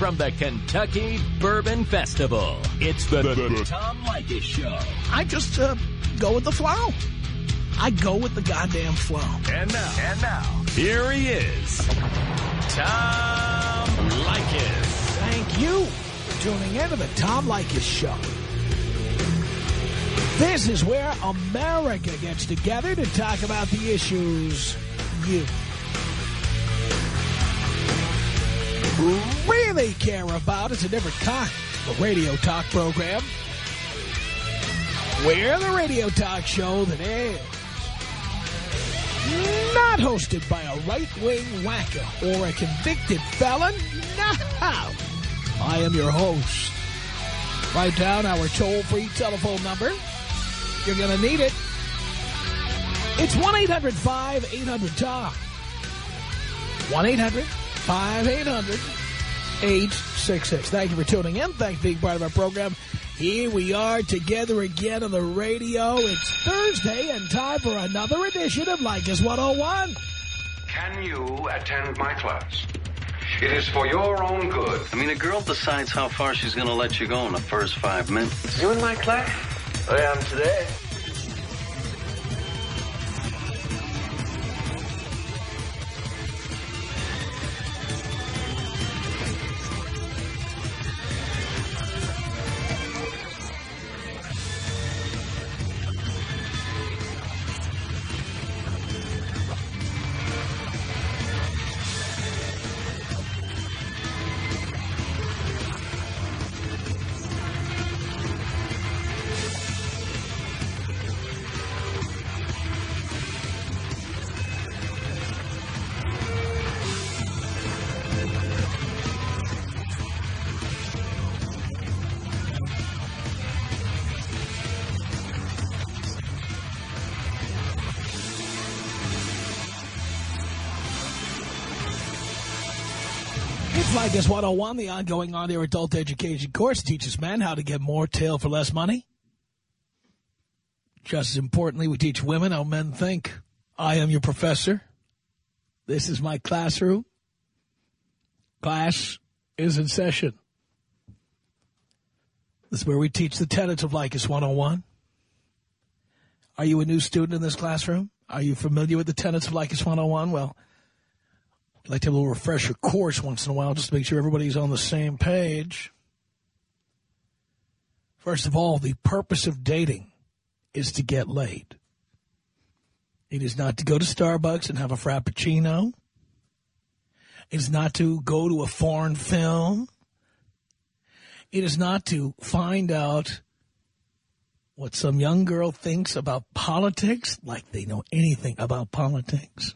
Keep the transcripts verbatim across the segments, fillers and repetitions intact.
from the Kentucky Bourbon Festival. It's the, the, the Tom Leykis Show. I just uh, go with the flow. I go with the goddamn flow. And now, and now, here he is, Tom Leykis. Thank you for tuning in to the Tom Leykis Show. This is where America gets together to talk about the issues you really care about. It's a different kind of radio talk program. We're the radio talk show that is not hosted by a right-wing wacko or a convicted felon. No! I am your host. Write down our toll-free telephone number. You're going to need it. It's one eight hundred five eight hundred Tom. one eight hundred five eight hundred eight six six. Thank you for tuning in. Thanks for being part of our program. Here we are together again on the radio. It's Thursday and time for another edition of Leykis one oh one. Can you attend my class? It is for your own good. I mean, a girl decides how far she's going to let you go in the first five minutes. You in my class? I am today. Leykis one oh one, the ongoing on-air adult education course, teaches men how to get more tail for less money. Just as importantly, we teach women how men think. I am your professor. This is my classroom. Class is in session. This is where we teach the tenets of Leykis one oh one. Are you a new student in this classroom? Are you familiar with the tenets of Leykis one oh one? Well, I'd like to have a little refresher course once in a while just to make sure everybody's on the same page. First of all, the purpose of dating is to get laid. It is not to go to Starbucks and have a Frappuccino. It is not to go to a foreign film. It is not to find out what some young girl thinks about politics, like they know anything about politics.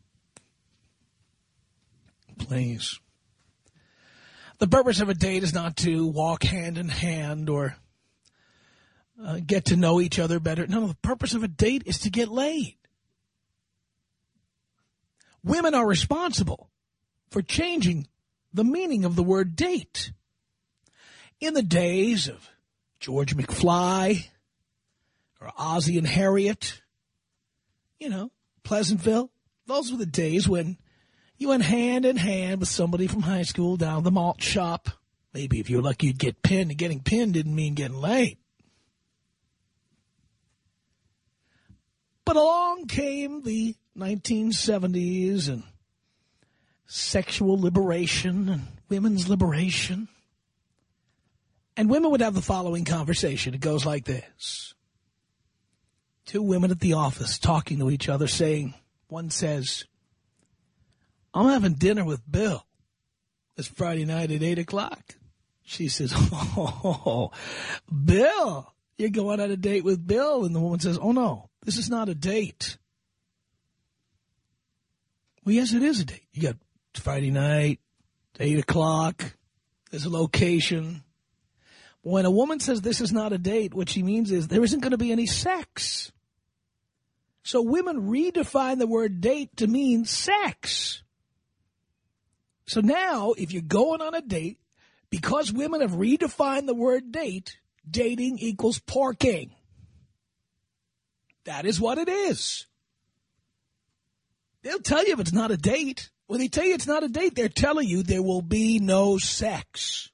Please. The purpose of a date is not to walk hand in hand or uh, get to know each other better. No, the purpose of a date is to get laid. Women are responsible for changing the meaning of the word date. In the days of George McFly or Ozzie and Harriet, you know, Pleasantville, those were the days when you went hand in hand with somebody from high school down the malt shop. Maybe if you're lucky, you'd get pinned. And getting pinned didn't mean getting laid. But along came the nineteen seventies and sexual liberation and women's liberation. And women would have the following conversation. It goes like this. Two women at the office talking to each other saying, one says, I'm having dinner with Bill this Friday night at eight o'clock. She says, oh, Bill, you're going on a date with Bill. And the woman says, oh, no, this is not a date. Well, yes, it is a date. You got Friday night, eight o'clock. There's a location. When a woman says this is not a date, what she means is there isn't going to be any sex. So women redefine the word date to mean sex. So now, if you're going on a date, because women have redefined the word date, dating equals porking. That is what it is. They'll tell you if it's not a date. When they tell you it's not a date, they're telling you there will be no sex.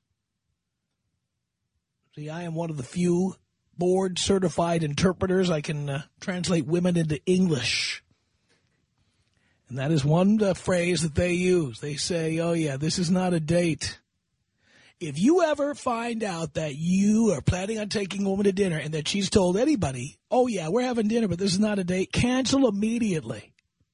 See, I am one of the few board-certified interpreters. I can uh, translate women into English. And that is one uh, phrase that they use. They say, oh, yeah, this is not a date. If you ever find out that you are planning on taking a woman to dinner and that she's told anybody, oh, yeah, we're having dinner, but this is not a date, cancel immediately.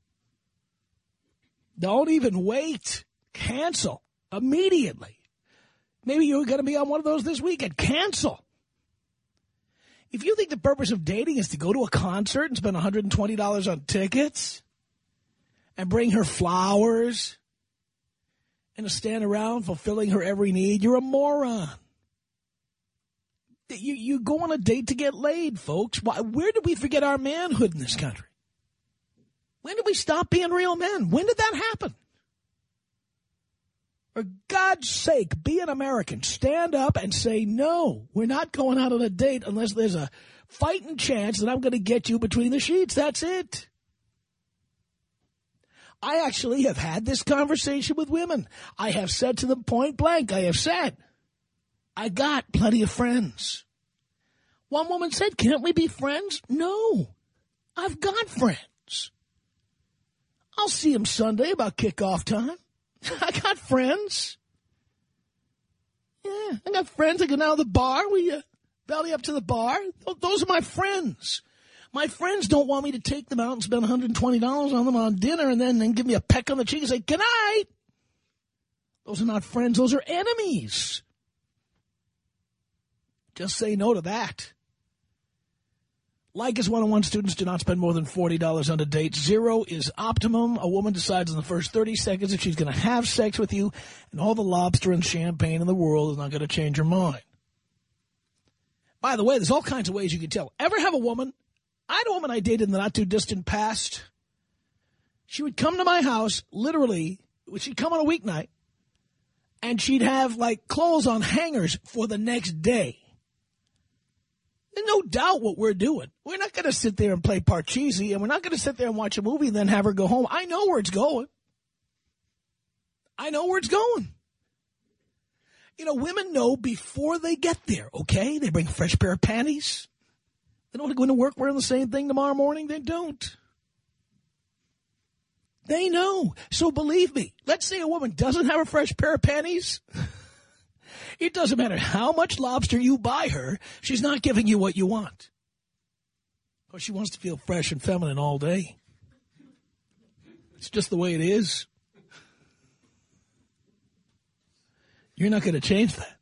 Don't even wait. Cancel immediately. Maybe you're going to be on one of those this weekend. Cancel. If you think the purpose of dating is to go to a concert and spend one hundred twenty dollars on tickets and bring her flowers and to stand around fulfilling her every need, you're a moron. You, you go on a date to get laid, folks. Why, where did we forget our manhood in this country? When did we stop being real men? When did that happen? For God's sake, be an American. Stand up and say, no, we're not going out on a date unless there's a fighting chance that I'm going to get you between the sheets. That's it. I actually have had this conversation with women. I have said to them point blank, I have said, I got plenty of friends. One woman said, can't we be friends? No, I've got friends. I'll see them Sunday about kickoff time. I got friends. Yeah, I got friends. I go down to the bar. We uh, belly up to the bar. Those are my friends. My friends don't want me to take them out and spend one hundred twenty dollars on them on dinner and then, then give me a peck on the cheek and say, good night. Those are not friends. Those are enemies. Just say no to that. Leykis one oh one students do not spend more than forty dollars on a date. Zero is optimum. A woman decides in the first thirty seconds if she's going to have sex with you, and all the lobster and champagne in the world is not going to change her mind. By the way, there's all kinds of ways you can tell. Ever have a woman? I had a woman I dated in the not-too-distant past. She would come to my house, literally, she'd come on a weeknight, and she'd have, like, clothes on hangers for the next day. There's no doubt what we're doing. We're not going to sit there and play Parcheesi, and we're not going to sit there and watch a movie and then have her go home. I know where it's going. I know where it's going. You know, women know before they get there, okay? They bring a fresh pair of panties. They don't want to go into work wearing the same thing tomorrow morning. They don't. They know. So believe me, let's say a woman doesn't have a fresh pair of panties. It doesn't matter how much lobster you buy her, she's not giving you what you want. Or she wants to feel fresh and feminine all day. It's just the way it is. You're not going to change that.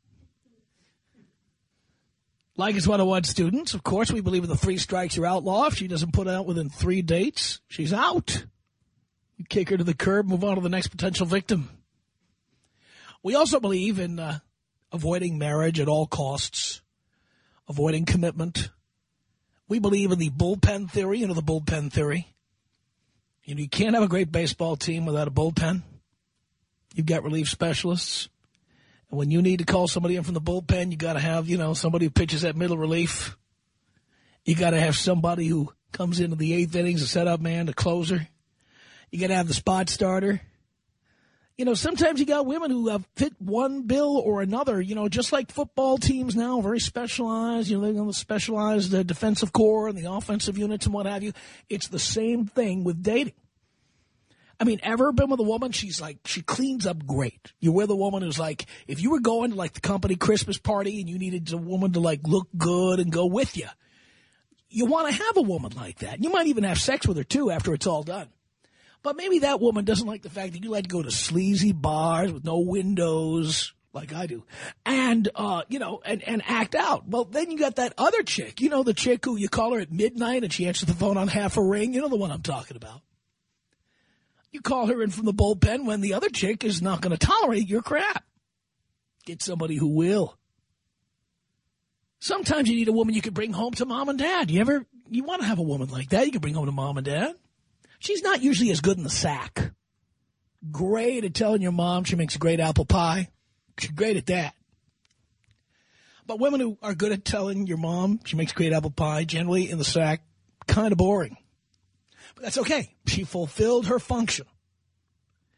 Leykis one oh one students, of course, we believe in the three strikes you're outlaw. If she doesn't put out within three dates, she's out. You kick her to the curb, move on to the next potential victim. We also believe in uh, avoiding marriage at all costs, avoiding commitment. We believe in the bullpen theory. You know the bullpen theory? You know, you can't have a great baseball team without a bullpen. You've got relief specialists. And when you need to call somebody in from the bullpen, you got to have, you know, somebody who pitches that middle relief. You got to have somebody who comes into the eighth innings, a setup man, a closer. You got to have the spot starter. You know, sometimes you got women who have fit one bill or another, you know, just like football teams now, very specialized. You know, they're going to specialize the defensive core and the offensive units and what have you. It's the same thing with dating. I mean, ever been with a woman, she's like, she cleans up great. You're with a woman who's like, if you were going to like the company Christmas party and you needed a woman to like look good and go with you, you want to have a woman like that. You might even have sex with her too after it's all done. But maybe that woman doesn't like the fact that you like to go to sleazy bars with no windows like I do and, uh, you know, and, and act out. Well, then you got that other chick, you know, the chick who you call her at midnight and she answers the phone on half a ring. You know the one I'm talking about. You call her in from the bullpen when the other chick is not going to tolerate your crap. Get somebody who will. Sometimes you need a woman you can bring home to mom and dad. You ever, you want to have a woman like that you can bring home to mom and dad. She's not usually as good in the sack. Great at telling your mom she makes a great apple pie. She's great at that. But women who are good at telling your mom she makes great apple pie, generally in the sack, kind of boring. But that's okay. She fulfilled her function.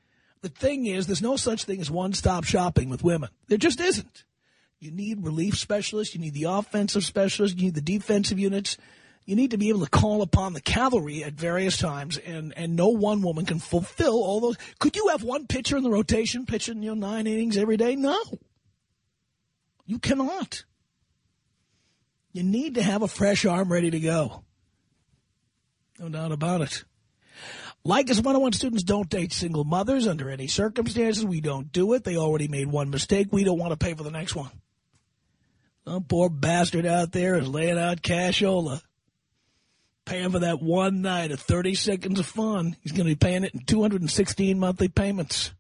The thing is, there's no such thing as one-stop shopping with women. There just isn't. You need relief specialists. You need the offensive specialists. You need the defensive units. You need to be able to call upon the cavalry at various times, and, and no one woman can fulfill all those. Could you have one pitcher in the rotation pitching, you know, nine innings every day? No. You cannot. You need to have a fresh arm ready to go. No doubt about it. Leykis one oh one students don't date single mothers under any circumstances. We don't do it. They already made one mistake. We don't want to pay for the next one. Some poor bastard out there is laying out cashola, paying for that one night of thirty seconds of fun. He's going to be paying it in two hundred sixteen monthly payments.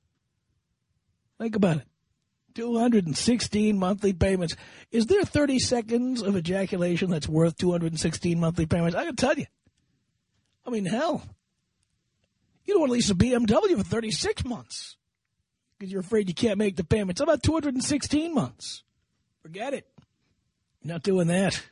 Think about it. two hundred sixteen monthly payments. Is there thirty seconds of ejaculation that's worth two hundred sixteen monthly payments? I can tell you. I mean, hell. You don't want to lease a B M W for thirty-six months because you're afraid you can't make the payments. How about two hundred sixteen months? Forget it. You're not doing that.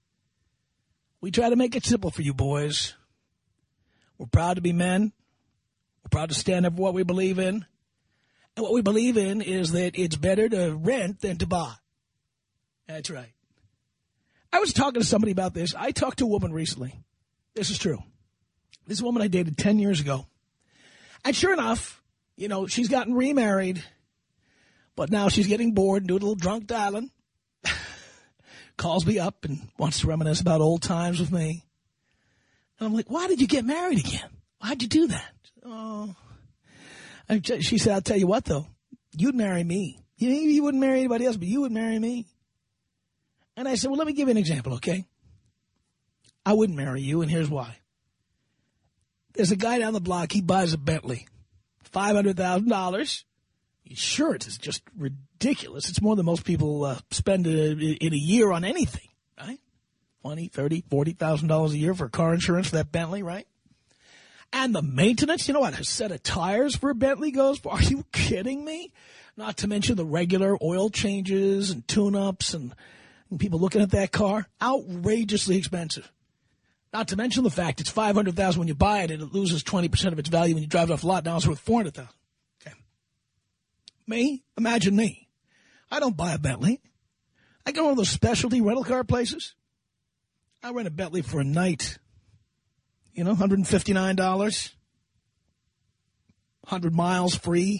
We try to make it simple for you boys. We're proud to be men. We're proud to stand up for what we believe in. And what we believe in is that it's better to rent than to buy. That's right. I was talking to somebody about this. I talked to a woman recently. This is true. This woman I dated ten years ago. And sure enough, you know, she's gotten remarried, but now she's getting bored and doing a little drunk dialing. Calls me up and wants to reminisce about old times with me. And I'm like, why did you get married again? Why'd you do that? Oh, I, she said, I'll tell you what, though. You'd marry me. You, you wouldn't marry anybody else, but you would marry me. And I said, well, let me give you an example, okay? I wouldn't marry you, and here's why. There's a guy down the block, he buys a Bentley, five hundred thousand dollars. Sure, it's just ridiculous. It's more than most people uh, spend a, in a year on anything, right? twenty, thirty, forty thousand dollars a year for car insurance for that Bentley, right? And the maintenance, you know what a set of tires for a Bentley goes for? Are you kidding me? Not to mention the regular oil changes and tune-ups and, and people looking at that car. Outrageously expensive. Not to mention the fact it's five hundred thousand dollars when you buy it and it loses twenty percent of its value when you drive it off the lot. Now it's worth four hundred thousand dollars. Okay. Me? Imagine me. I don't buy a Bentley. I go to one of those specialty rental car places. I rent a Bentley for a night. You know, one hundred fifty-nine dollars. one hundred miles free.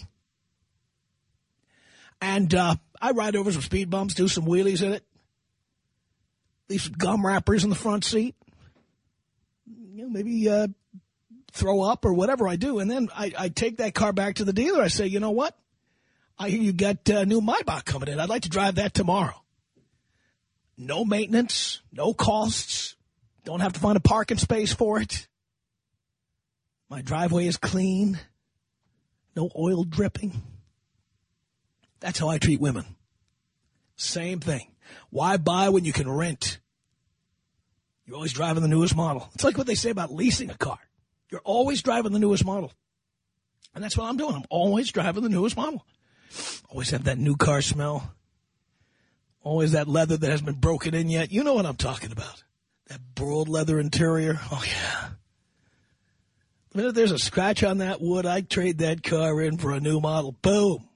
And uh, I ride over some speed bumps, do some wheelies in it. Leave some gum wrappers in the front seat. You know, maybe uh, throw up or whatever I do. And then I, I take that car back to the dealer. I say, you know what? I hear you got a uh, new Maybach coming in. I'd like to drive that tomorrow. No maintenance, no costs. Don't have to find a parking space for it. My driveway is clean. No oil dripping. That's how I treat women. Same thing. Why buy when you can rent? You're always driving the newest model. It's like what they say about leasing a car. You're always driving the newest model. And that's what I'm doing. I'm always driving the newest model. Always have that new car smell. Always that leather that hasn't been broken in yet. You know what I'm talking about. That broad leather interior. Oh, yeah. The minute there's a scratch on that wood, I trade that car in for a new model. Boom.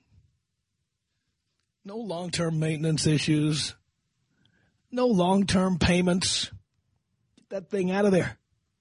No long-term maintenance issues. No long-term payments. That thing out of there.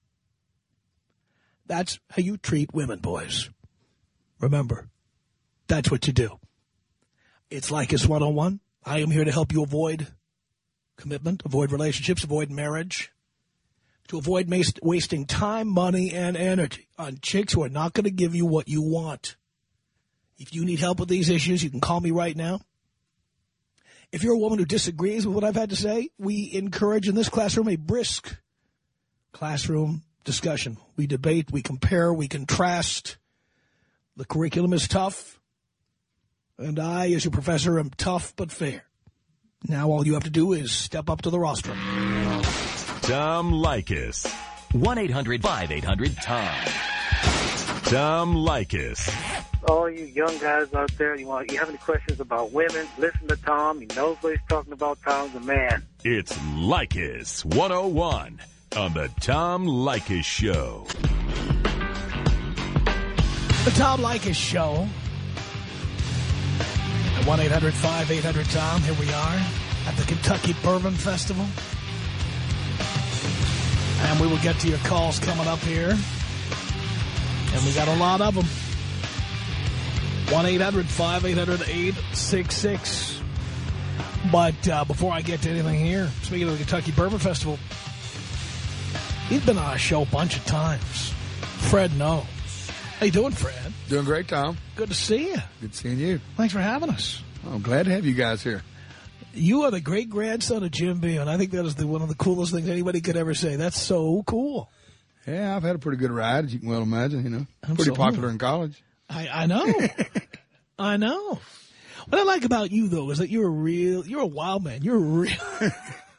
That's how you treat women, boys. Remember, that's what you do. It's Leykis one oh one. I am here to help you avoid commitment, avoid relationships, avoid marriage, to avoid wasting time, money, and energy on chicks who are not going to give you what you want. If you need help with these issues, you can call me right now. If you're a woman who disagrees with what I've had to say, we encourage in this classroom a brisk classroom discussion. We debate, we compare, we contrast. The curriculum is tough, and I, as your professor, am tough but fair. Now all you have to do is step up to the rostrum. Tom Leykis. one eight hundred five eight hundred Tom. Tom Leykis. All you young guys out there, you want you have any questions about women, listen to Tom. He knows what he's talking about. Tom's a man. It's Leykis one oh one on the Tom Leykis Show. The Tom Leykis Show. At one eight hundred five eight hundred Tom. Here we are at the Kentucky Bourbon Festival. And we will get to your calls coming up here. And we got a lot of them. one eight hundred five eight hundred eight six six. But uh, before I get to anything here, speaking of the Kentucky Bourbon Festival, he's been on our show a bunch of times. Fred knows. How you doing, Fred? Doing great, Tom. Good to see you. Good seeing you. Thanks for having us. I'm glad to have you guys here. You are the great-grandson of Jim Beam, and I think that is the, one of the coolest things anybody could ever say. That's so cool. Yeah, I've had a pretty good ride, as you can well imagine, you know. Absolutely. Pretty popular in college. I, I know. I know. What I like about you, though, is that you're a real, you're a wild man. You're a real...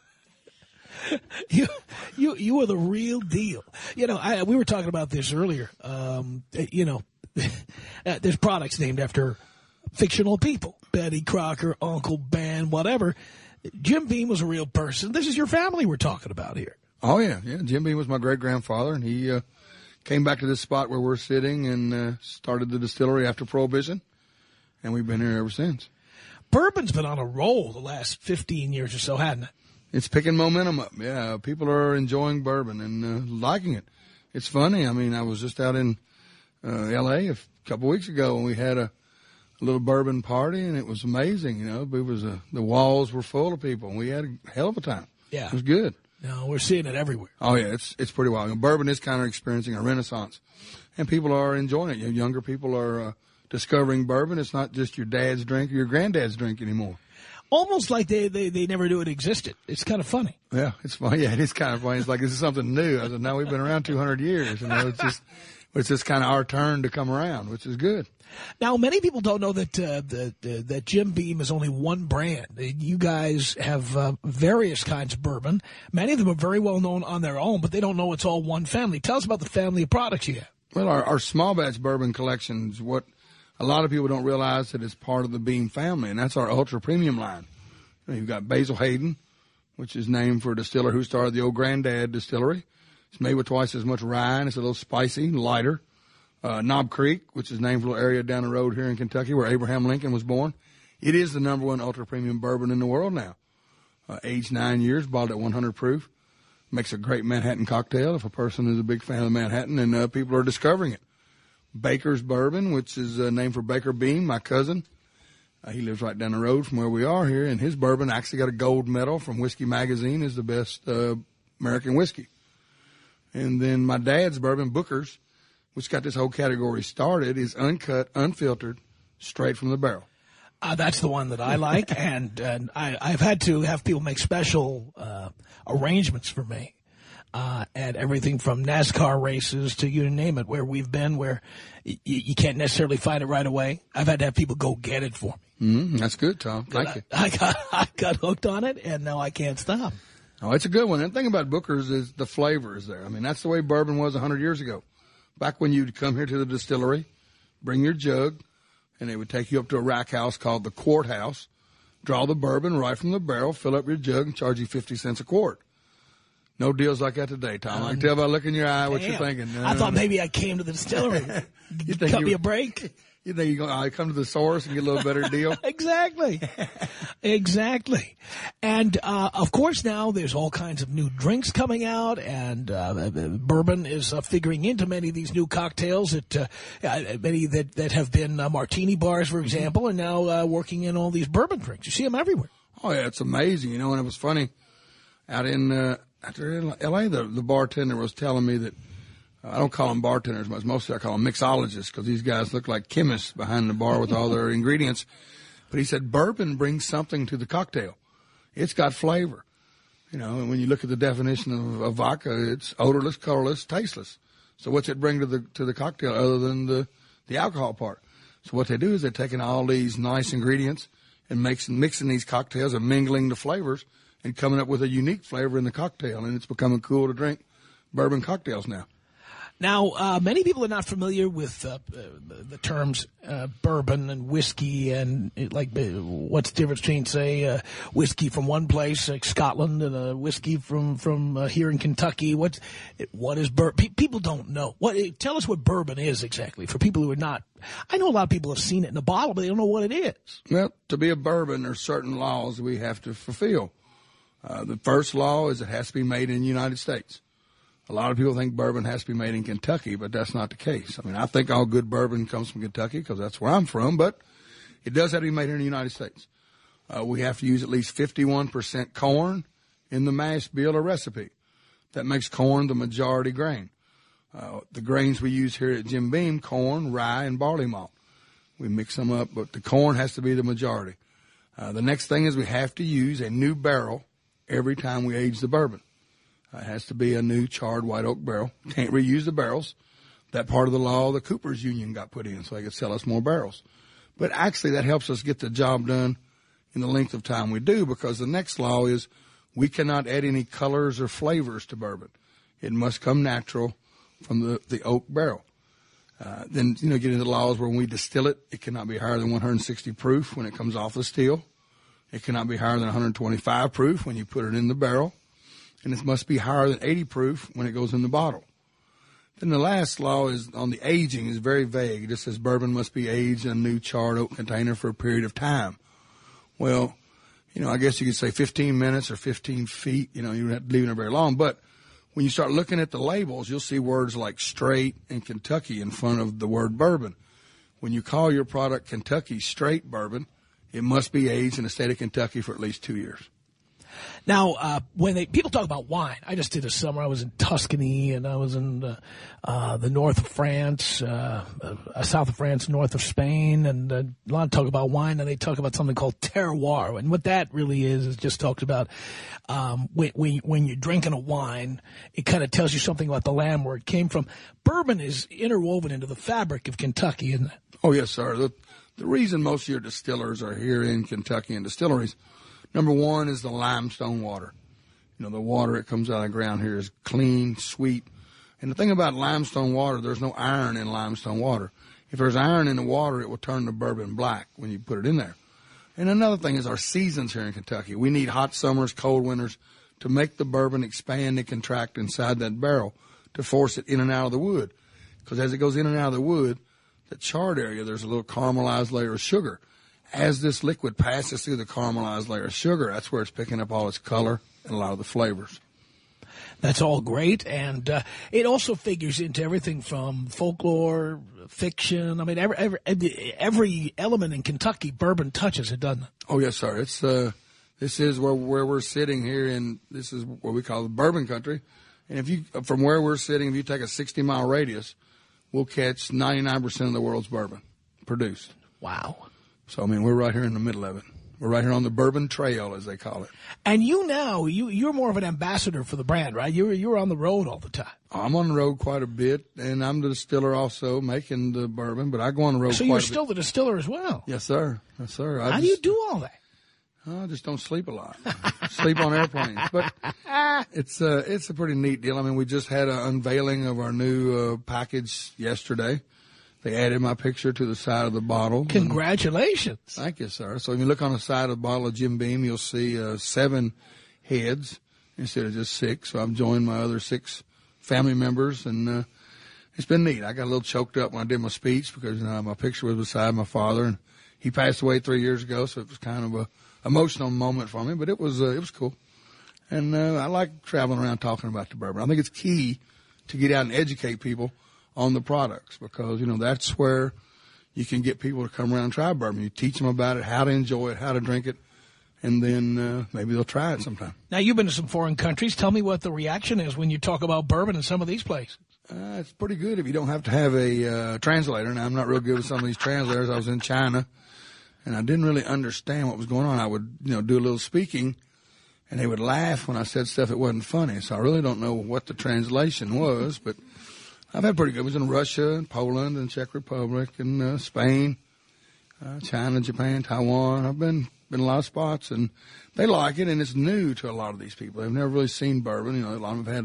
You, you, you are the real deal. You know, I, we were talking about this earlier. Um, you know, there's products named after fictional people. Betty Crocker, Uncle Ben, whatever. Jim Beam was a real person. This is your family we're talking about here. Oh, yeah. Yeah. Jim Beam was my great-grandfather, and he uh, came back to this spot where we're sitting and uh, started the distillery after Prohibition, and we've been here ever since. Bourbon's been on a roll the last fifteen years or so, hasn't it? It's picking momentum up. Yeah, people are enjoying bourbon and uh, liking it. It's funny. I mean, I was just out in uh, L A a couple weeks ago, and we had a, a little bourbon party, and it was amazing. You know, it was a, the walls were full of people, and we had a hell of a time. Yeah, it was good. No, we're seeing it everywhere. Oh yeah, it's it's pretty wild. And bourbon is kind of experiencing a renaissance, and people are enjoying it. You know, younger people are uh, discovering bourbon. It's not just your dad's drink or your granddad's drink anymore. Almost like they, they, they never knew it existed. It's kind of funny. Yeah, it's funny. Yeah, it is kind of funny. It's like, this is something new. I said, no, we've been around two hundred years. You know, it's just, it's just kind of our turn to come around, which is good. Now, many people don't know that, uh, that, uh, that Jim Beam is only one brand. You guys have uh, various kinds of bourbon. Many of them are very well known on their own, but they don't know it's all one family. Tell us about the family of products you have. Well, our, our small batch bourbon collection is what a lot of people don't realize that it's part of the Beam family, and that's our ultra premium line. You've got Basil Hayden, which is named for a distiller who started the old Granddad Distillery. It's made with twice as much rye, and it's a little spicy, lighter. Uh, Knob Creek, which is named for a little area down the road here in Kentucky where Abraham Lincoln was born. It is the number one ultra premium bourbon in the world now. Uh, aged nine years, bottled at one hundred proof. Makes a great Manhattan cocktail if a person is a big fan of Manhattan, and uh, people are discovering it. Baker's Bourbon, which is uh, named for Baker Beam, my cousin. Uh, he lives right down the road from where we are here, and his bourbon actually got a gold medal from Whiskey Magazine as the best uh, American whiskey. And then my dad's bourbon, Booker's, which got this whole category started, is uncut, unfiltered, straight from the barrel. Uh, that's the one that I like, and, and I, I've had to have people make special uh, arrangements for me. Uh, and everything from NASCAR races to you name it, where we've been, where y you can't necessarily find it right away. I've had to have people go get it for me. Mm, that's good, Tom. Thank I, you. I got I got hooked on it, and now I can't stop. Oh, it's a good one. And the thing about Booker's is the flavor is there. I mean, that's the way bourbon was one hundred years ago. Back when you'd come here to the distillery, bring your jug, and they would take you up to a rack house called the Quart House, draw the bourbon right from the barrel, fill up your jug, and charge you fifty cents a quart. No deals like that today, Tom. Um, I can tell by looking in your eye what damn. You're thinking. No, I thought no. maybe I came to the distillery. you think cut you, me a break? You think you're going to come to the source and get a little better deal? Exactly. Exactly. And, uh, of course, now there's all kinds of new drinks coming out, and uh, bourbon is uh, figuring into many of these new cocktails that uh, many that, that have been uh, martini bars, for example, are now uh, working in all these bourbon drinks. You see them everywhere. Oh, yeah, it's amazing. You know, and it was funny out in uh, After L A, the, the bartender was telling me that, uh, I don't call them bartenders much, mostly I call them mixologists, because these guys look like chemists behind the bar with all their ingredients. But he said bourbon brings something to the cocktail. It's got flavor. You know, and when you look at the definition of, of vodka, it's odorless, colorless, tasteless. So what's it bring to the to the cocktail other than the, the alcohol part? So what they do is they're taking all these nice ingredients and mixing, mixing these cocktails and mingling the flavors and coming up with a unique flavor in the cocktail, and it's becoming cool to drink bourbon cocktails now. Now, uh, many people are not familiar with uh, the terms uh, bourbon and whiskey, and like uh, what's the difference between, say, uh, whiskey from one place, like Scotland, and a whiskey from from uh, here in Kentucky. What's what is bourbon? Pe people don't know. What? Tell us what bourbon is exactly for people who are not. I know a lot of people have seen it in a bottle, but they don't know what it is. Well, to be a bourbon, there's certain laws we have to fulfill. Uh, the first law is it has to be made in the United States. A lot of people think bourbon has to be made in Kentucky, but that's not the case. I mean, I think all good bourbon comes from Kentucky because that's where I'm from, but it does have to be made here in the United States. Uh, we have to use at least fifty-one percent corn in the mash bill or recipe. That makes corn the majority grain. Uh, the grains we use here at Jim Beam, corn, rye, and barley malt. We mix them up, but the corn has to be the majority. Uh, the next thing is we have to use a new barrel every time we age the bourbon. Uh, it has to be a new charred white oak barrel. Can't reuse the barrels. That part of the law the Coopers Union got put in so they could sell us more barrels. But actually that helps us get the job done in the length of time we do, because the next law is we cannot add any colors or flavors to bourbon. It must come natural from the, the oak barrel. Uh, then, you know, get into the laws where when we distill it, it cannot be higher than one hundred sixty proof when it comes off the still. It cannot be higher than one hundred twenty-five proof when you put it in the barrel. And it must be higher than eighty proof when it goes in the bottle. Then the last law is on the aging is very vague. It just says bourbon must be aged in a new charred oak container for a period of time. Well, you know, I guess you could say fifteen minutes or fifteen feet. You know, you don't have to leave it very long. But when you start looking at the labels, you'll see words like straight and Kentucky in front of the word bourbon. When you call your product Kentucky Straight Bourbon, it must be aged in the state of Kentucky for at least two years. Now, uh, when they people talk about wine, I just did a summer. I was in Tuscany, and I was in uh, uh, the north of France, uh, uh, south of France, north of Spain, and uh, a lot of talk about wine, and they talk about something called terroir. And what that really is is just talks about um, when, when, when you're drinking a wine, it kind of tells you something about the land where it came from. Bourbon is interwoven into the fabric of Kentucky, isn't it? Oh, yes, sir. The, the reason most of your distillers are here in Kentucky and distilleries, number one is the limestone water. You know, the water that comes out of the ground here is clean, sweet. And the thing about limestone water, there's no iron in limestone water. If there's iron in the water, it will turn the bourbon black when you put it in there. And another thing is our seasons here in Kentucky. We need hot summers, cold winters to make the bourbon expand and contract inside that barrel to force it in and out of the wood. Because as it goes in and out of the wood, the charred area, there's a little caramelized layer of sugar. As this liquid passes through the caramelized layer of sugar, that's where it's picking up all its color and a lot of the flavors. That's all great, and uh, it also figures into everything from folklore, fiction. I mean, every every, every element in Kentucky, bourbon touches it, doesn't it? Oh, yes, sir. It's uh, this is where where we're sitting here, and this is what we call the bourbon country. And if you from where we're sitting, if you take a sixty mile radius, we'll catch ninety-nine percent of the world's bourbon produced. Wow. So, I mean, we're right here in the middle of it. We're right here on the Bourbon Trail, as they call it. And you now, you, you're more of an ambassador for the brand, right? You're, you're on the road all the time. I'm on the road quite a bit, and I'm the distiller also, making the bourbon, but I go on the road so quite a bit. So you're still the distiller as well? Yes, sir. Yes, sir. I How just, do you do all that? I just don't sleep a lot. Sleep on airplanes. But it's, uh, it's a pretty neat deal. I mean, we just had an unveiling of our new uh, package yesterday. They added my picture to the side of the bottle. Congratulations. Thank you, sir. So if you look on the side of the bottle of Jim Beam, you'll see uh, seven heads instead of just six. So I've joined my other six family members, and uh, it's been neat. I got a little choked up when I did my speech because, you know, my picture was beside my father, and he passed away three years ago, so it was kind of a emotional moment for me, but it was uh, it was cool. And uh, I like traveling around talking about the bourbon. I think it's key to get out and educate people on the products, because, you know, that's where you can get people to come around and try bourbon. You teach them about it, how to enjoy it, how to drink it, and then uh, maybe they'll try it sometime. Now, you've been to some foreign countries. Tell me what the reaction is when you talk about bourbon in some of these places. Uh, it's pretty good if you don't have to have a uh, translator. Now, I'm not real good with some of these translators. I was in China, and I didn't really understand what was going on. I would, you know, do a little speaking, and they would laugh when I said stuff that wasn't funny. So I really don't know what the translation was, but I've had pretty good. I was in Russia and Poland and Czech Republic and uh, Spain, uh, China, Japan, Taiwan. I've been been a lot of spots, and they like it, and it's new to a lot of these people. They've never really seen bourbon. You know, a lot of them have had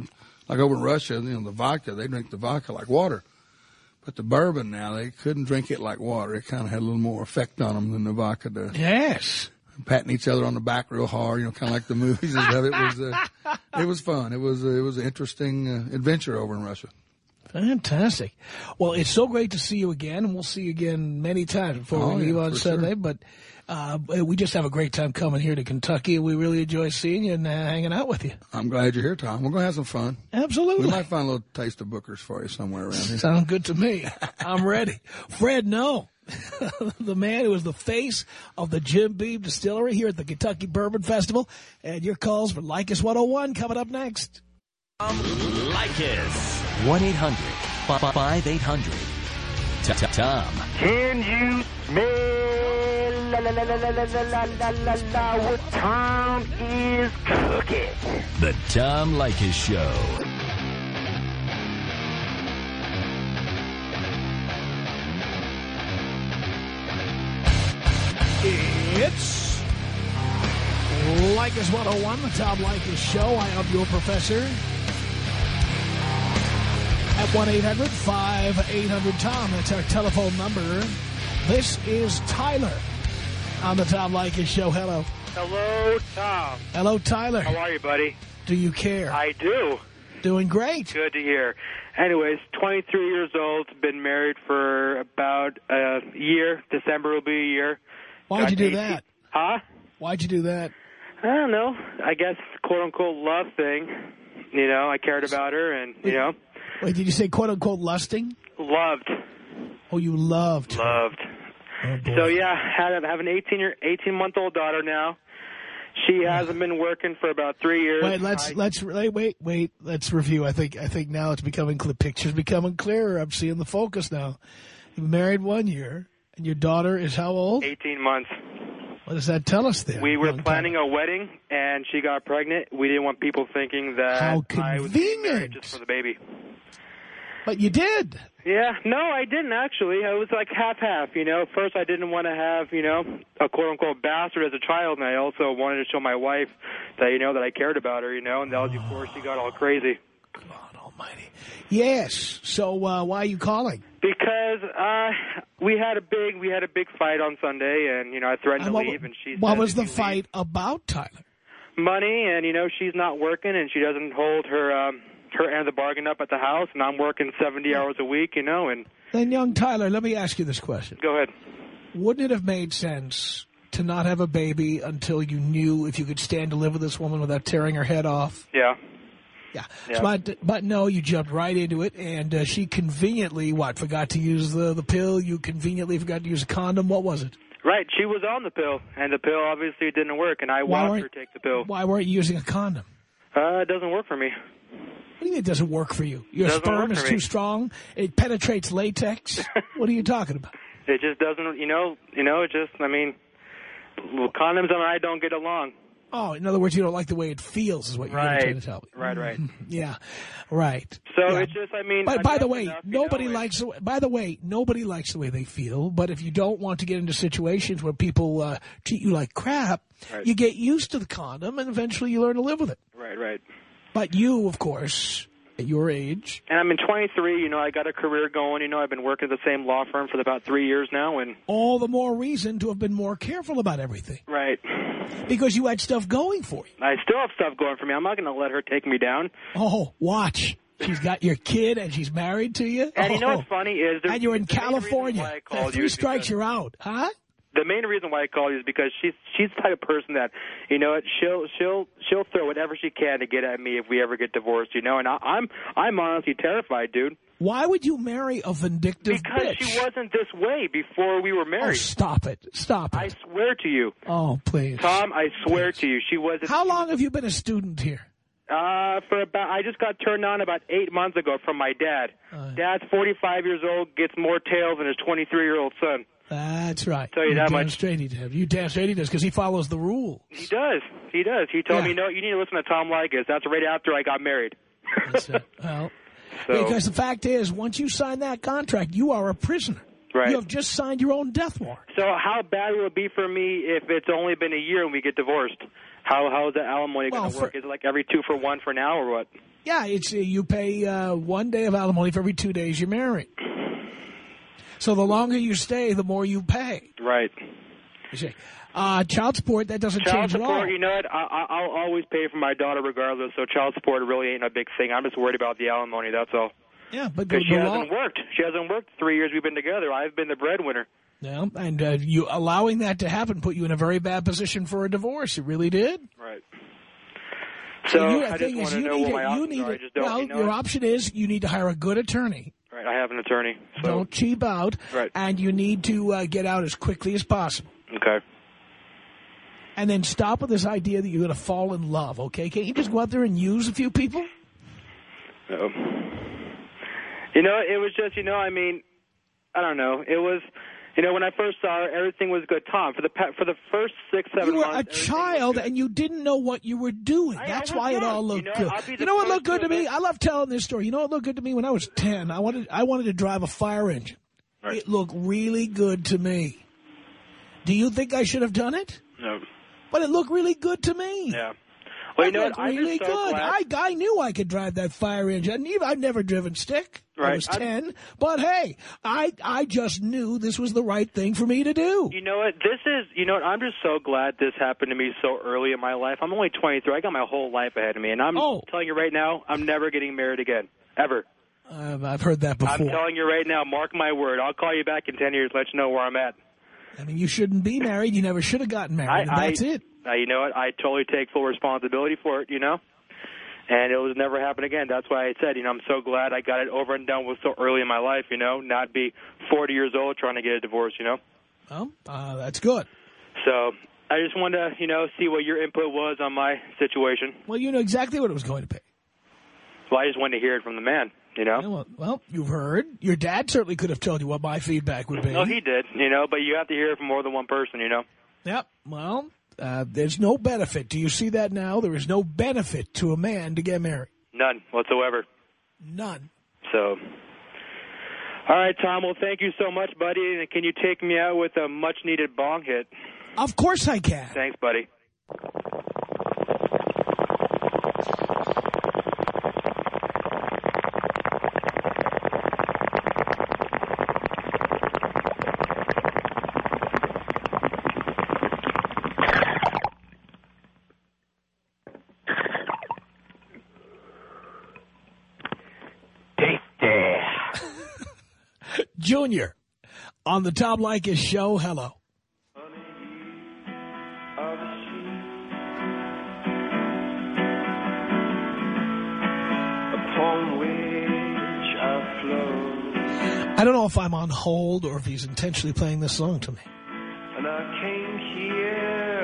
like over in Russia, you know, the vodka, they drink the vodka like water. But the bourbon now, they couldn't drink it like water. It kind of had a little more effect on them than the vodka does. Yes. Patting each other on the back real hard, you know, kind of like the movies and stuff. It was, uh, it was fun. It was, uh, it was an interesting uh, adventure over in Russia. Fantastic. Well, it's so great to see you again, and we'll see you again many times before Oh, we leave yeah, on for Sunday. sure. But uh, we just have a great time coming here to Kentucky, and we really enjoy seeing you and uh, hanging out with you. I'm glad you're here, Tom. We're going to have some fun. Absolutely. We might find a little taste of Booker's for you somewhere around here. Sounds good to me. I'm ready. Fred, no. The man who is the face of the Jim Beam Distillery here at the Kentucky Bourbon Festival. And your calls for Leykis one oh one coming up next. Leykis. one eight hundred five eight hundred Tom. Can you smell la la la la la la la la la what Tom is cooking? The Tom Leykis Show. It's Leykis one oh one, the Tom Leykis Show. I am your professor. At one eight hundred five eight hundred Tom. That's our telephone number. This is Tyler on the Tom Leykis Show. Hello. Hello, Tom. Hello, Tyler. How are you, buddy? Do you care? I do. Doing great. Good to hear. Anyways, twenty-three years old, been married for about a year. December will be a year. Why'd you do Got that? eighteen Huh? Why'd you do that? I don't know. I guess quote-unquote love thing. You know, I cared about her and, you know. Wait, did you say quote-unquote lusting? Loved. Oh, you loved. Loved. Oh, boy. So, yeah, I have an eighteen-month-old daughter now. She hasn't been working for about three years. Wait, let's I, let's wait, wait, wait. Let's review. I think I think now it's becoming clear. Picture's becoming clearer. I'm seeing the focus now. You've been married one year, and your daughter is how old? eighteen months. What does that tell us there? We were Young planning Tyler? a wedding, and she got pregnant. We didn't want people thinking that How I was getting married convenient. just for the baby. But you did. Yeah, no, I didn't actually. I was like half-half, you know. First, I didn't want to have, you know, a quote-unquote bastard as a child, and I also wanted to show my wife that, you know, that I cared about her, you know, and that was before she got all crazy. God almighty. Yes. So uh, why are you calling? Because uh, we had a big we had a big fight on Sunday, and, you know, I threatened And to what, leave, and she what said, was if the you leave- fight about, Tyler? Money, and, you know, she's not working, and she doesn't hold her um, her end of the bargain up at the house, and I'm working seventy hours a week, you know, and... Then, young Tyler, let me ask you this question. Go ahead. Wouldn't it have made sense to not have a baby until you knew if you could stand to live with this woman without tearing her head off? Yeah. Yeah. Yeah. But, but no, you jumped right into it, and uh, she conveniently, what, forgot to use the, the pill? You conveniently forgot to use a condom? What was it? Right, she was on the pill, and the pill obviously didn't work, and I Why watched weren't- her take the pill. Why weren't you using a condom? Uh, it doesn't work for me. What do you mean it doesn't work for you? Your Doesn't sperm work is for too me. strong? It penetrates latex? What are you talking about? It just doesn't, you know, you know, it just, I mean, well, condoms and I don't get along. Oh, in other words, you don't like the way it feels is what you're Right, trying to tell me. right, right. Yeah, right. So Yeah. it's just, I mean... By, by the enough- way, enough, you nobody know, likes. The, by the way, nobody likes the way they feel. But if you don't want to get into situations where people uh, treat you like crap, Right. you get used to the condom, and eventually you learn to live with it. Right, right. But you, of course, at your age, And I'm in twenty-three, you know, I got a career going, you know, I've been working at the same law firm for about three years now, and... all the more reason to have been more careful about everything Right. because you had stuff going for you. I still have stuff going for me. I'm not going to let her take me down. Oh, watch. She's got your kid and she's married to you. And you know Oh. what's funny is... there's- And you're in the main reason why California. I called Three you is strikes, because- you're out. Huh? The main reason why I call you is because she's she's the type of person that, you know, she'll she'll she'll throw whatever she can to get at me if we ever get divorced, you know. And I, I'm I'm honestly terrified, dude. Why would you marry a vindictive Because bitch? she wasn't this way before we were Oh, married. stop it. Stop I it. swear to you, Oh, please. Tom. I swear to you, she wasn't. How long have you been a student here? Uh, for about I just got turned on about eight months ago from my dad. Uh. Dad's forty-five years old, gets more tail than his twenty-three-year-old son. That's right. Tell you that damn much. straight he does. You damn straight he does because he follows the rules. He does. He does. He told Yeah. me, no, you need to listen to Tom Leykis. That's right after I got married. That's it. Well, So- because the fact is, once you sign that contract, you are a prisoner. Right. You have just signed your own death warrant. So how bad will it be for me if it's only been a year and we get divorced? How How is the alimony Well, going to for- work? Is it like every two for one for now or what? Yeah, it's uh, you pay uh, one day of alimony for every two days you're married. So the longer you stay, the more you pay. Right. You see. Uh, child support, that doesn't Child change support, at all. you know what? I, I, I'll always pay for my daughter regardless, so child support really ain't a big thing. I'm just worried about the alimony, that's all. Yeah, but the, Because she the hasn't law, worked. She hasn't worked three years we've been together. I've been the breadwinner. yeah, and uh, you allowing that to happen put you in a very bad position for a divorce. It really did. Right. So you, the I just thing want is, to you know need what my it, you options need are. I it. just don't, Well, you know your it. option is you need to hire a good attorney. Right, I have an attorney. So. Don't cheap out. Right. And you need to uh, get out as quickly as possible. Okay. And then stop with this idea that you're going to fall in love, okay? Can't you just go out there and use a few people? No. You know, it was just, you know, I mean, I don't know. It was, you know, when I first saw her, everything was good. Tom, for the pa- for the first six, seven You were months, a everything child was good. and you didn't know what you were doing. I- I That's was why it young. all looked You know, good. I'll be the You know what first looked good to to me? admit- I love telling this story. You know what looked good to me? When I was ten, I wanted I wanted to drive a fire engine. Right. It looked really good to me. Do you think I should have done it? No. But it looked really good to me. Yeah. Well, you It know looked what? I'm really just so good. glad. I, I knew I could drive that fire engine. Even- I've never driven stick. I Right. was I'm- ten. But, hey, I I just knew this was the right thing for me to do. You know what? This is, you know what? I'm just so glad this happened to me so early in my life. I'm only twenty-three. I got my whole life ahead of me. And I'm Oh. telling you right now, I'm never getting married again. Ever. Uh, I've heard that before. I'm telling you right now, mark my word. I'll call you back in ten years, let you know where I'm at. I mean, you shouldn't be married. You never should have gotten married. I, and that's I, it. Uh, you know what? I totally take full responsibility for it, you know? And it will never happen again. That's why I said, you know, I'm so glad I got it over and done with so early in my life, you know, not be forty years old trying to get a divorce, you know? Well, uh, that's good. So I just wanted to, you know, see what your input was on my situation. Well, you know exactly what it was going to pay. Well, I just wanted to hear it from the man, you know? Yeah, well, well, you've heard. Your dad certainly could have told you what my feedback would be. No, he did, you know, but you have to hear it from more than one person, you know? Yep. Well, uh, there's no benefit. Do you see that now? There is no benefit to a man to get married. None whatsoever. None. So, all right, Tom, well, thank you so much, buddy. And can you take me out with a much-needed bong hit? Of course I can. Thanks, buddy. Junior, on the Tom Leykis show, hello. I don't know if I'm on hold or if he's intentionally playing this song to me. And I came here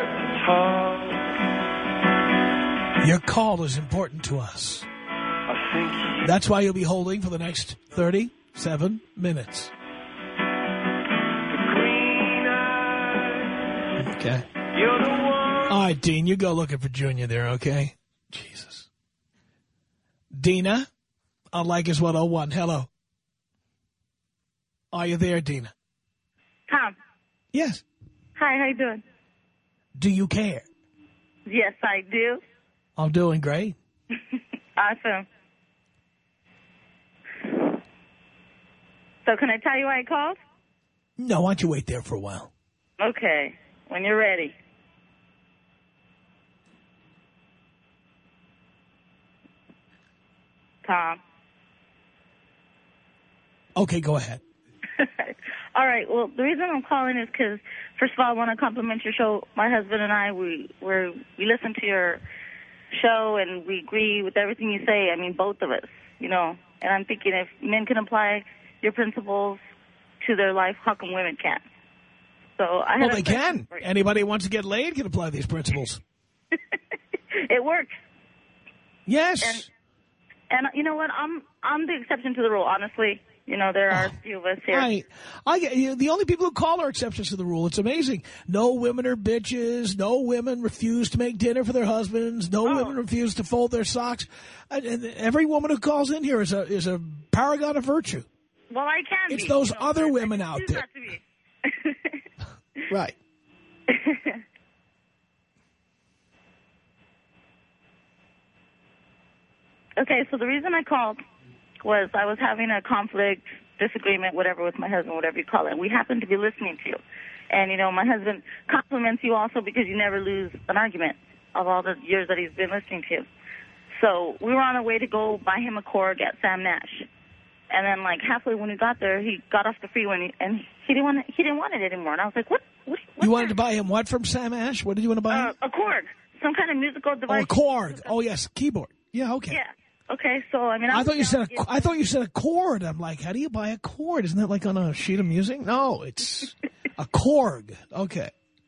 to talk. Your call is important to us. I think you That's why you'll be holding for the next thirty-seven minutes. green eyes. Okay. You're the one. All right, Dean, you go looking for Junior there, okay? Jesus. Dina, on Leykis one oh one, hello. Are you there, Dina? Tom. Yes. Hi, how you doing? Do you care? Yes, I do. I'm doing great. Awesome. So can I tell you why I called? No, why don't you wait there for a while? Okay, when you're ready. Tom. Okay, go ahead. All right, well, the reason I'm calling is because, first of all, I want to compliment your show. My husband and I, we we're, we listen to your show, and we agree with everything you say. I mean, both of us, you know. And I'm thinking if men can apply your principles to their life, how come women can't? So I Well, had a they question can. for you. Anybody who wants to get laid can apply these principles. It works. Yes. And, and you know what? I'm I'm the exception to the rule, honestly. You know, there are a few of us here. I, I, you know, the only people who call are exceptions to the rule. It's amazing. No women are bitches. No women refuse to make dinner for their husbands. No Oh. women refuse to fold their socks. And, and every woman who calls in here is a is a paragon of virtue. Well, I can It's be. those you know, other but women I out choose there. not to be. Right. Okay, so the reason I called was I was having a conflict, disagreement, whatever, with my husband, whatever you call it. We happened to be listening to you. And, you know, my husband compliments you also because you never lose an argument of all the years that he's been listening to you. So we were on our way to go buy him a Korg at Sam Nash. And then, like, halfway when we got there, he got off the freeway and he, and he didn't want it, he didn't want it anymore. And I was like, what? what You wanted to buy him what from Sam Ash? What did you want to buy him? Uh, a Korg, some kind of musical Oh, device. a Korg. Oh, yes, keyboard. Yeah, okay. Yeah. Okay, so, I mean... I was thought you said down- a, I thought you said a chord. I'm like, how do you buy a chord? Isn't that like on a sheet of music? No, it's a Korg. Okay.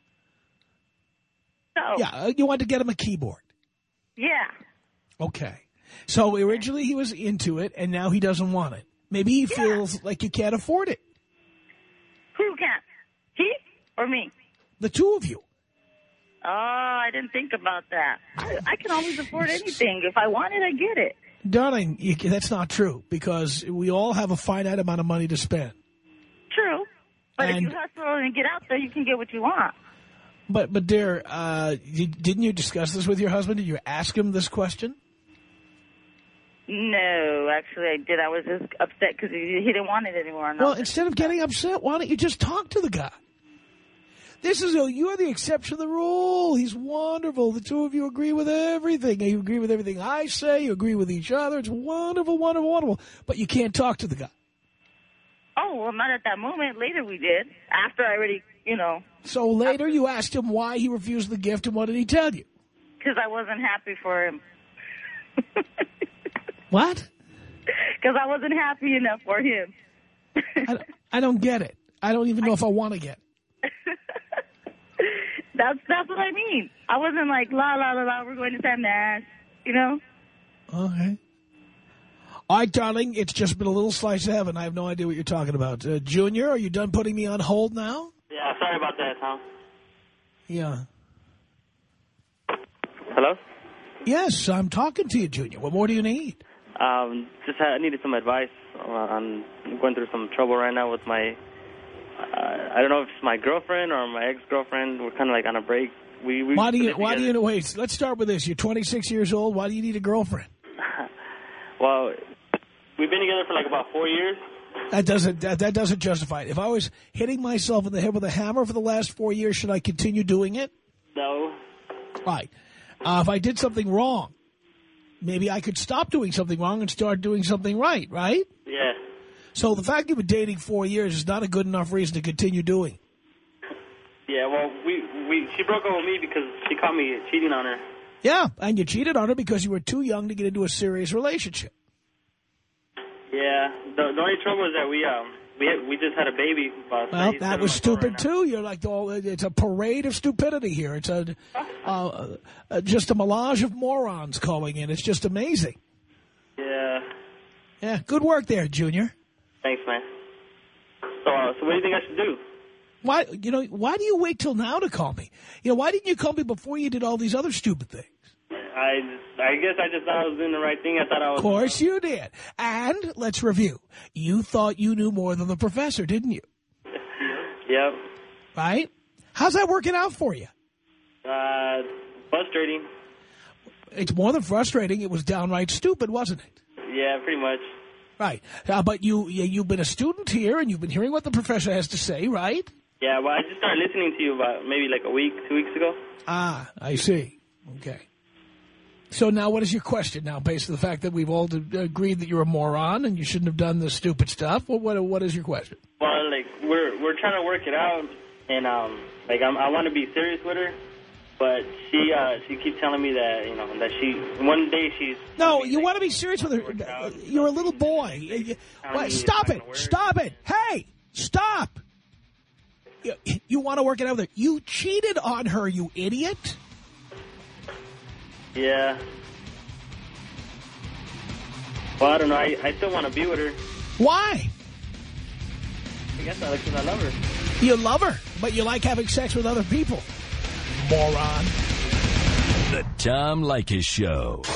So, Yeah, uh, you wanted to get him a keyboard. yeah. Okay. So originally he was into it, and now he doesn't want it. Maybe he feels like you can't afford it. Who can't? He or me? The two of you. Oh, I didn't think about that. I, I can always afford anything. If I want it, I get it. Darling, you, that's not true, because we all have a finite amount of money to spend. True. But And- if you hustle and get out there, you can get what you want. But, but dear, uh, you, didn't you discuss this with your husband? Did you ask him this question? No, actually, I did. I was just upset because he, he didn't want it anymore. And I Well, was- instead of getting upset, why don't you just talk to the guy? This is a, you're the exception to the rule. He's wonderful. The two of you agree with everything. You agree with everything I say. You agree with each other. It's wonderful, wonderful, wonderful. But you can't talk to the guy. Oh, well, not at that moment. Later we did. After I already, you know, So later you asked him why he refused the gift, and what did he tell you? because I wasn't happy for him. What? Because I wasn't happy enough for him. I, I don't get it. I don't even know if I want to get it. That's that's what I mean. I wasn't like, la, la, la, la, we're going to Sam Nash, you know? Okay. All right, darling, it's just been a little slice of heaven. I have no idea what you're talking about. Uh, Junior, are you done putting me on hold now? Yeah, sorry about that, Tom. Yeah. Hello? Yes, I'm talking to you, Junior. What more do you need? Um, just had, I needed some advice. Uh, I'm going through some trouble right now with my, uh, I don't know if it's my girlfriend or my ex-girlfriend. We're kind of like on a break. We, we Why do you, lived why do together. you, wait, let's start with this. You're twenty-six years old. Why do you need a girlfriend? Well, we've been together for like about four years. That doesn't, that, that doesn't justify it. If I was hitting myself in the head with a hammer for the last four years, should I continue doing it? No. Right. Uh, if I did something wrong, maybe I could stop doing something wrong and start doing something right, right? Yeah. So the fact you've been dating four years is not a good enough reason to continue doing. Yeah, well, we, we she broke up with me because she caught me cheating on her. Yeah, and you cheated on her because you were too young to get into a serious relationship. Yeah. The, the only trouble is that we um we had, we just had a baby. About Well, seven that was months old stupid, right now. too. You're like, oh, it's a parade of stupidity here. It's a uh, uh, just a melange of morons calling in. It's just amazing. Yeah. Yeah, good work there, Junior. Thanks, man. So, uh, so what do you think I should do? Why, you know, why do you wait till now to call me? You know, why didn't you call me before you did all these other stupid things? I, I guess I just thought I was doing the right thing. I thought I was... Of course you did. And let's review. You thought you knew more than the professor, didn't you? Yep. Right? How's that working out for you? Uh, frustrating. It's more than frustrating. It was downright stupid, wasn't it? Yeah, pretty much. Right. Uh, but you, you, you've been a student here, and you've been hearing what the professor has to say, right? Yeah, well, I just started listening to you about maybe like a week, two weeks ago. Ah, I see. Okay. So now what is your question now, based on the fact that we've all agreed that you're a moron and you shouldn't have done this stupid stuff? What, what, what is your question? Well, like, we're we're trying to work it out, and, um, like, I'm, I want to be serious with her, but she uh, she keeps telling me that, you know, that she, one day she's... No, you want to be serious with her. You're a little boy. You- Well, stop it. Stop it. Hey, stop. You, you want to work it out with her. You cheated on her, you idiot. Yeah. Well, I don't know. I, I still want to be with her. Why? I guess I, because I love her. You love her, but you like having sex with other people. Moron. The Tom Leykis Show.